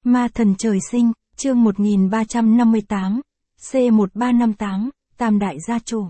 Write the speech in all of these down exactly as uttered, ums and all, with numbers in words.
Ma thần trời sinh, chương một nghìn ba trăm năm mươi tám, C một ba năm tám, Tam đại gia chủ.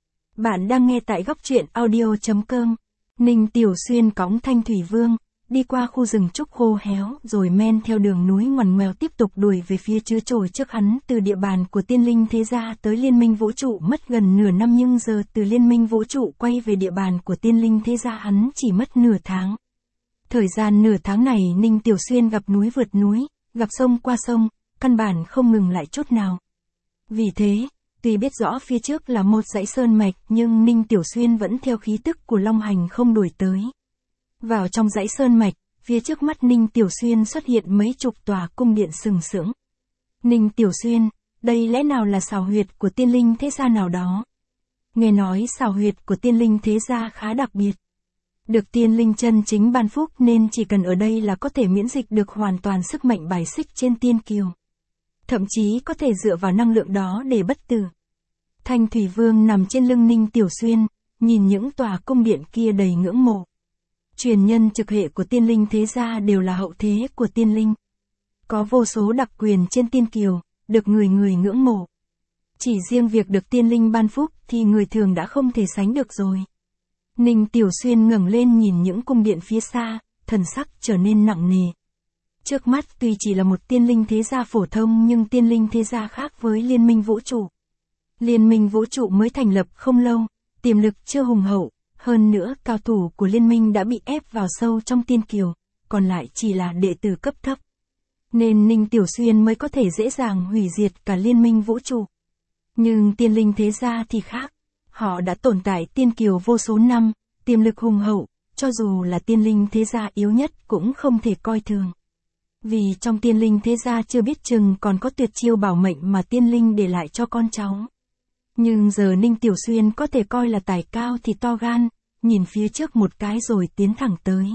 Bạn đang nghe tại góc truyện audio.com. Ninh Tiểu Xuyên cõng Thanh Thủy Vương, đi qua khu rừng trúc khô héo rồi men theo đường núi ngoằn ngoèo tiếp tục đuổi về phía chứa trồi trước hắn. Từ địa bàn của Tiên Linh Thế Gia tới Liên minh Vũ trụ mất gần nửa năm, nhưng giờ từ Liên minh Vũ trụ quay về địa bàn của Tiên Linh Thế Gia hắn chỉ mất nửa tháng. Thời gian nửa tháng này Ninh Tiểu Xuyên gặp núi vượt núi, gặp sông qua sông, căn bản không ngừng lại chút nào. Vì thế, tuy biết rõ phía trước là một dãy sơn mạch nhưng Ninh Tiểu Xuyên vẫn theo khí tức của Long Hành không đuổi tới. Vào trong dãy sơn mạch, phía trước mắt Ninh Tiểu Xuyên xuất hiện mấy chục tòa cung điện sừng sững. Ninh Tiểu Xuyên, đây lẽ nào là xào huyệt của Tiên Linh Thế Gia nào đó? Nghe nói xào huyệt của Tiên Linh Thế Gia khá đặc biệt. Được Tiên Linh chân chính ban phúc nên chỉ cần ở đây là có thể miễn dịch được hoàn toàn sức mạnh bài xích trên tiên kiều. Thậm chí có thể dựa vào năng lượng đó để bất tử. Thanh Thủy Vương nằm trên lưng Ninh Tiểu Xuyên, nhìn những tòa cung điện kia đầy ngưỡng mộ. Truyền nhân trực hệ của Tiên Linh Thế Gia đều là hậu thế của Tiên Linh. Có vô số đặc quyền trên tiên kiều, được người người ngưỡng mộ. Chỉ riêng việc được Tiên Linh ban phúc thì người thường đã không thể sánh được rồi. Ninh Tiểu Xuyên ngẩng lên nhìn những cung điện phía xa, thần sắc trở nên nặng nề. Trước mắt tuy chỉ là một Tiên Linh Thế Gia phổ thông nhưng Tiên Linh Thế Gia khác với Liên minh Vũ trụ. Liên minh Vũ trụ mới thành lập không lâu, tiềm lực chưa hùng hậu, hơn nữa cao thủ của liên minh đã bị ép vào sâu trong tiên kiều, còn lại chỉ là đệ tử cấp thấp. Nên Ninh Tiểu Xuyên mới có thể dễ dàng hủy diệt cả Liên minh Vũ trụ. Nhưng Tiên Linh Thế Gia thì khác. Họ đã tồn tại tiên kiều vô số năm, tiềm lực hùng hậu, cho dù là Tiên Linh Thế Gia yếu nhất cũng không thể coi thường. Vì trong Tiên Linh Thế Gia chưa biết chừng còn có tuyệt chiêu bảo mệnh mà Tiên Linh để lại cho con cháu. Nhưng giờ Ninh Tiểu Xuyên có thể coi là tài cao thì to gan, nhìn phía trước một cái rồi tiến thẳng tới.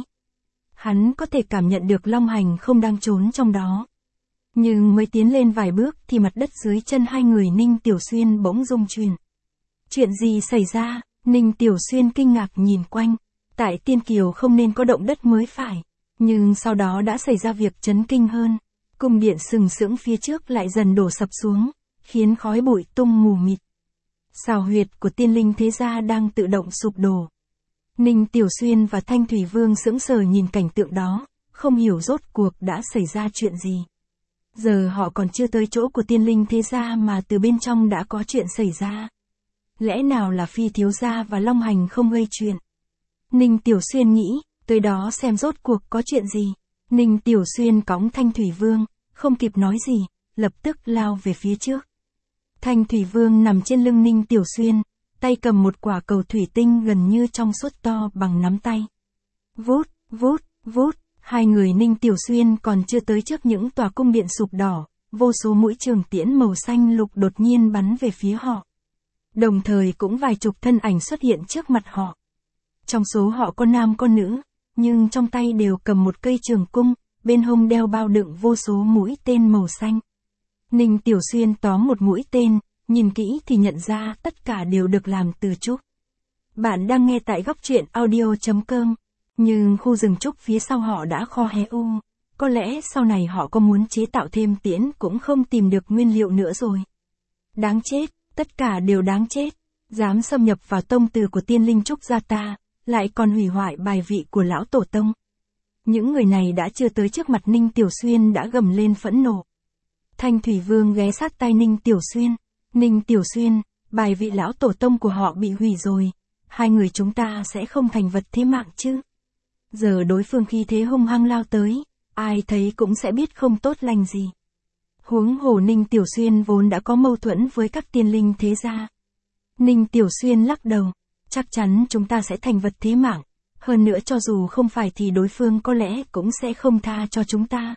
Hắn có thể cảm nhận được Long Hành không đang trốn trong đó. Nhưng mới tiến lên vài bước thì mặt đất dưới chân hai người Ninh Tiểu Xuyên bỗng rung chuyển. Chuyện gì xảy ra? Ninh Tiểu Xuyên kinh ngạc nhìn quanh. Tại tiên kiều không nên có động đất mới phải. Nhưng sau đó đã xảy ra việc chấn kinh hơn. Cung điện sừng sững phía trước lại dần đổ sập xuống, khiến khói bụi tung mù mịt. Xào huyệt của Tiên Linh Thế Gia đang tự động sụp đổ. Ninh Tiểu Xuyên và Thanh Thủy Vương sững sờ nhìn cảnh tượng đó, không hiểu rốt cuộc đã xảy ra chuyện gì. Giờ họ còn chưa tới chỗ của Tiên Linh Thế Gia mà từ bên trong đã có chuyện xảy ra. Lẽ nào là Phi thiếu gia và Long Hành không gây chuyện? Ninh Tiểu Xuyên nghĩ, tới đó xem rốt cuộc có chuyện gì. Ninh Tiểu Xuyên cõng Thanh Thủy Vương, không kịp nói gì, lập tức lao về phía trước. Thanh Thủy Vương nằm trên lưng Ninh Tiểu Xuyên, tay cầm một quả cầu thủy tinh gần như trong suốt to bằng nắm tay. Vút, vút, vút, hai người Ninh Tiểu Xuyên còn chưa tới trước những tòa cung điện sụp đỏ, vô số mũi trường tiễn màu xanh lục đột nhiên bắn về phía họ. Đồng thời cũng vài chục thân ảnh xuất hiện trước mặt họ. Trong số họ có nam có nữ, nhưng trong tay đều cầm một cây trường cung, bên hông đeo bao đựng vô số mũi tên màu xanh. Ninh Tiểu Xuyên tóm một mũi tên, nhìn kỹ thì nhận ra tất cả đều được làm từ trúc. Bạn đang nghe tại góc truyện audio.com, nhưng khu rừng trúc phía sau họ đã kho hé u. Có lẽ sau này họ có muốn chế tạo thêm tiễn cũng không tìm được nguyên liệu nữa rồi. Đáng chết, tất cả đều đáng chết. Dám xâm nhập vào tông từ của Tiên Linh Trúc gia ta, lại còn hủy hoại bài vị của lão tổ tông. Những người này đã chưa tới trước mặt Ninh Tiểu Xuyên đã gầm lên phẫn nộ. Thanh Thủy Vương ghé sát tai Ninh Tiểu Xuyên. Ninh Tiểu Xuyên, bài vị lão tổ tông của họ bị hủy rồi. Hai người chúng ta sẽ không thành vật thế mạng chứ. Giờ đối phương khi thế hung hăng lao tới, ai thấy cũng sẽ biết không tốt lành gì. Huống hồ Ninh Tiểu Xuyên vốn đã có mâu thuẫn với các Tiên Linh Thế Gia. Ninh Tiểu Xuyên lắc đầu, chắc chắn chúng ta sẽ thành vật thế mạng. Hơn nữa cho dù không phải thì đối phương có lẽ cũng sẽ không tha cho chúng ta.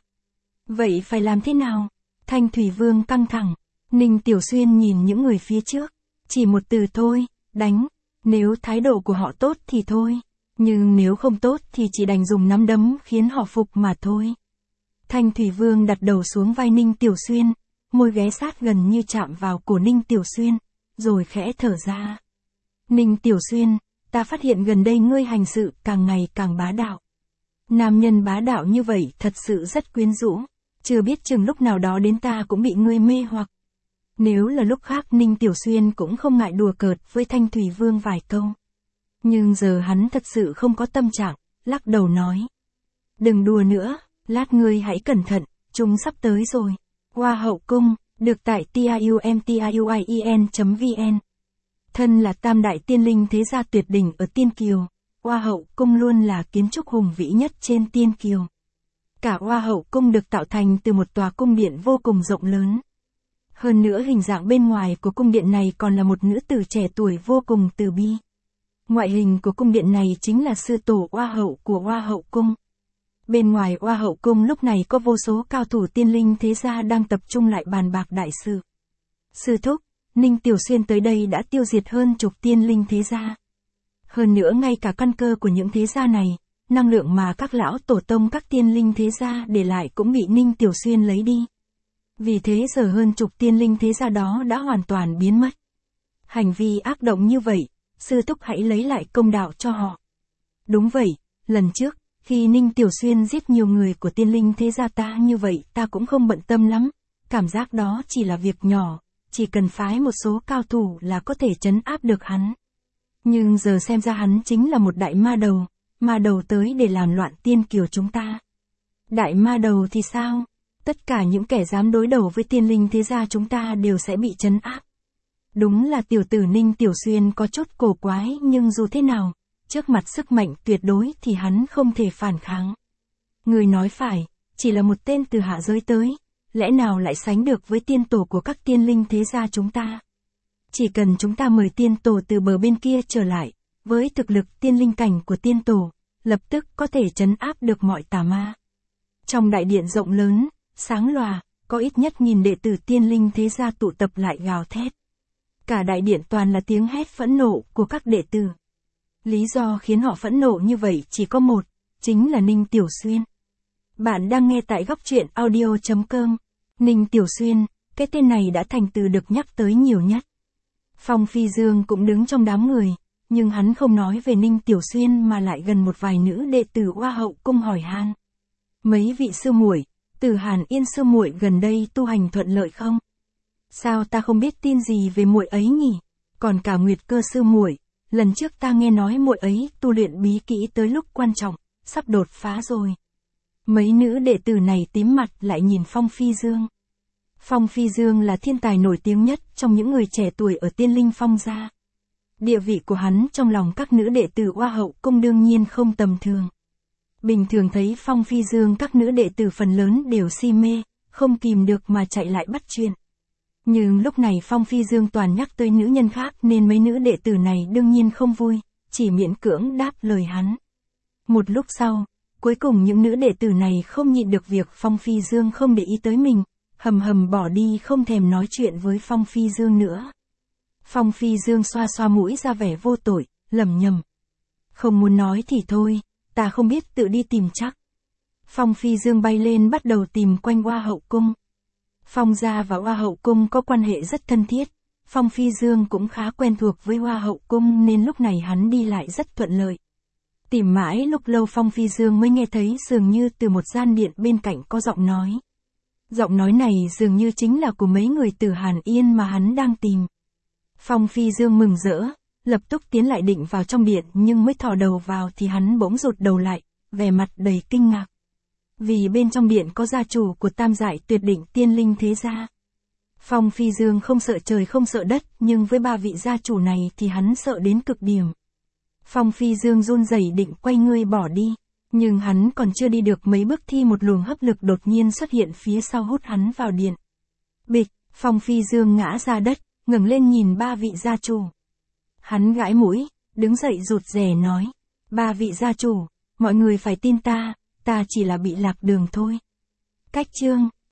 Vậy phải làm thế nào? Thanh Thủy Vương căng thẳng. Ninh Tiểu Xuyên nhìn những người phía trước. Chỉ một từ thôi, đánh. Nếu thái độ của họ tốt thì thôi. Nhưng nếu không tốt thì chỉ đành dùng nắm đấm khiến họ phục mà thôi. Thanh Thủy Vương đặt đầu xuống vai Ninh Tiểu Xuyên, môi ghé sát gần như chạm vào cổ Ninh Tiểu Xuyên, rồi khẽ thở ra. Ninh Tiểu Xuyên, ta phát hiện gần đây ngươi hành sự càng ngày càng bá đạo. Nam nhân bá đạo như vậy thật sự rất quyến rũ. Chưa biết chừng lúc nào đó đến ta cũng bị ngươi mê hoặc. Nếu là lúc khác Ninh Tiểu Xuyên cũng không ngại đùa cợt với Thanh Thủy Vương vài câu. Nhưng giờ hắn thật sự không có tâm trạng, lắc đầu nói. Đừng đùa nữa, lát ngươi hãy cẩn thận, chúng sắp tới rồi. Hoa hậu cung, được tại tiumtruien chấm vn. Thân là tam đại tiên linh thế gia tuyệt đỉnh ở Tiên Kiều, Hoa hậu cung luôn là kiến trúc hùng vĩ nhất trên Tiên Kiều. Cả Hoa hậu cung được tạo thành từ một tòa cung điện vô cùng rộng lớn. Hơn nữa hình dạng bên ngoài của cung điện này còn là một nữ tử trẻ tuổi vô cùng từ bi. Ngoại hình của cung điện này chính là sư tổ Hoa hậu của Hoa hậu cung. Bên ngoài Hoa hậu cung lúc này có vô số cao thủ tiên linh thế gia đang tập trung lại bàn bạc đại sự. Sư thúc, Ninh Tiểu Xuyên tới đây đã tiêu diệt hơn chục tiên linh thế gia. Hơn nữa ngay cả căn cơ của những thế gia này, năng lượng mà các lão tổ tông các tiên linh thế gia để lại cũng bị Ninh Tiểu Xuyên lấy đi. Vì thế giờ hơn chục tiên linh thế gia đó đã hoàn toàn biến mất. Hành vi ác động như vậy, sư thúc hãy lấy lại công đạo cho họ. Đúng vậy, lần trước, khi Ninh Tiểu Xuyên giết nhiều người của tiên linh thế gia ta như vậy ta cũng không bận tâm lắm, cảm giác đó chỉ là việc nhỏ, chỉ cần phái một số cao thủ là có thể trấn áp được hắn. Nhưng giờ xem ra hắn chính là một đại ma đầu, ma đầu tới để làm loạn Tiên Kiều chúng ta. Đại ma đầu thì sao? Tất cả những kẻ dám đối đầu với tiên linh thế gia chúng ta đều sẽ bị trấn áp. Đúng là tiểu tử Ninh Tiểu Xuyên có chút cổ quái nhưng dù thế nào, trước mặt sức mạnh tuyệt đối thì hắn không thể phản kháng. Người nói phải, chỉ là một tên từ hạ giới tới, lẽ nào lại sánh được với tiên tổ của các tiên linh thế gia chúng ta. Chỉ cần chúng ta mời tiên tổ từ bờ bên kia trở lại, với thực lực tiên linh cảnh của tiên tổ, lập tức có thể trấn áp được mọi tà ma. Trong đại điện rộng lớn, sáng lòa, có ít nhất nghìn đệ tử tiên linh thế gia tụ tập lại gào thét. Cả đại điện toàn là tiếng hét phẫn nộ của các đệ tử. Lý do khiến họ phẫn nộ như vậy chỉ có một, chính là Ninh Tiểu Xuyên. Bạn đang nghe tại góc truyện audio chấm com. Ninh Tiểu Xuyên, cái tên này đã thành từ được nhắc tới nhiều nhất. Phong Phi Dương cũng đứng trong đám người, nhưng hắn không nói về Ninh Tiểu Xuyên mà lại gần một vài nữ đệ tử Hoa hậu cung hỏi han. Mấy vị sư muội, Từ Hàn Yên sư muội gần đây tu hành thuận lợi không? Sao ta không biết tin gì về muội ấy nhỉ? Còn cả Nguyệt Cơ sư muội, lần trước ta nghe nói muội ấy tu luyện bí kỹ tới lúc quan trọng, sắp đột phá rồi. Mấy nữ đệ tử này tím mặt lại nhìn Phong Phi Dương. Phong Phi Dương là thiên tài nổi tiếng nhất trong những người trẻ tuổi ở Tiên Linh Phong gia. Địa vị của hắn trong lòng các nữ đệ tử Hoa hậu cung đương nhiên không tầm thường. Bình thường thấy Phong Phi Dương các nữ đệ tử phần lớn đều si mê, không kìm được mà chạy lại bắt chuyện. Nhưng lúc này Phong Phi Dương toàn nhắc tới nữ nhân khác nên mấy nữ đệ tử này đương nhiên không vui, chỉ miễn cưỡng đáp lời hắn. Một lúc sau, cuối cùng những nữ đệ tử này không nhịn được việc Phong Phi Dương không để ý tới mình, hầm hầm bỏ đi không thèm nói chuyện với Phong Phi Dương nữa. Phong Phi Dương xoa xoa mũi ra vẻ vô tội, lẩm nhẩm. Không muốn nói thì thôi, ta không biết tự đi tìm chắc. Phong Phi Dương bay lên bắt đầu tìm quanh Hoa hậu cung. Phong gia và Hoa hậu cung có quan hệ rất thân thiết, Phong Phi Dương cũng khá quen thuộc với Hoa hậu cung nên lúc này hắn đi lại rất thuận lợi. Tìm mãi lúc lâu Phong Phi Dương mới nghe thấy dường như từ một gian điện bên cạnh có giọng nói. Giọng nói này dường như chính là của mấy người Từ Hàn Yên mà hắn đang tìm. Phong Phi Dương mừng rỡ, lập tức tiến lại định vào trong điện nhưng mới thò đầu vào thì hắn bỗng rụt đầu lại, vẻ mặt đầy kinh ngạc. Vì bên trong điện có gia chủ của tam giải tuyệt đỉnh tiên linh thế gia. Phong Phi Dương không sợ trời không sợ đất nhưng với ba vị gia chủ này thì hắn sợ đến cực điểm. Phong Phi Dương run rẩy định quay người bỏ đi, nhưng hắn còn chưa đi được mấy bước thì một luồng hấp lực đột nhiên xuất hiện phía sau hút hắn vào điện. Bịch, Phong Phi Dương ngã ra đất, ngẩng lên nhìn ba vị gia chủ. Hắn gãi mũi, đứng dậy rụt rè nói, ba vị gia chủ, mọi người phải tin ta, ta chỉ là bị lạc đường thôi. Cách chương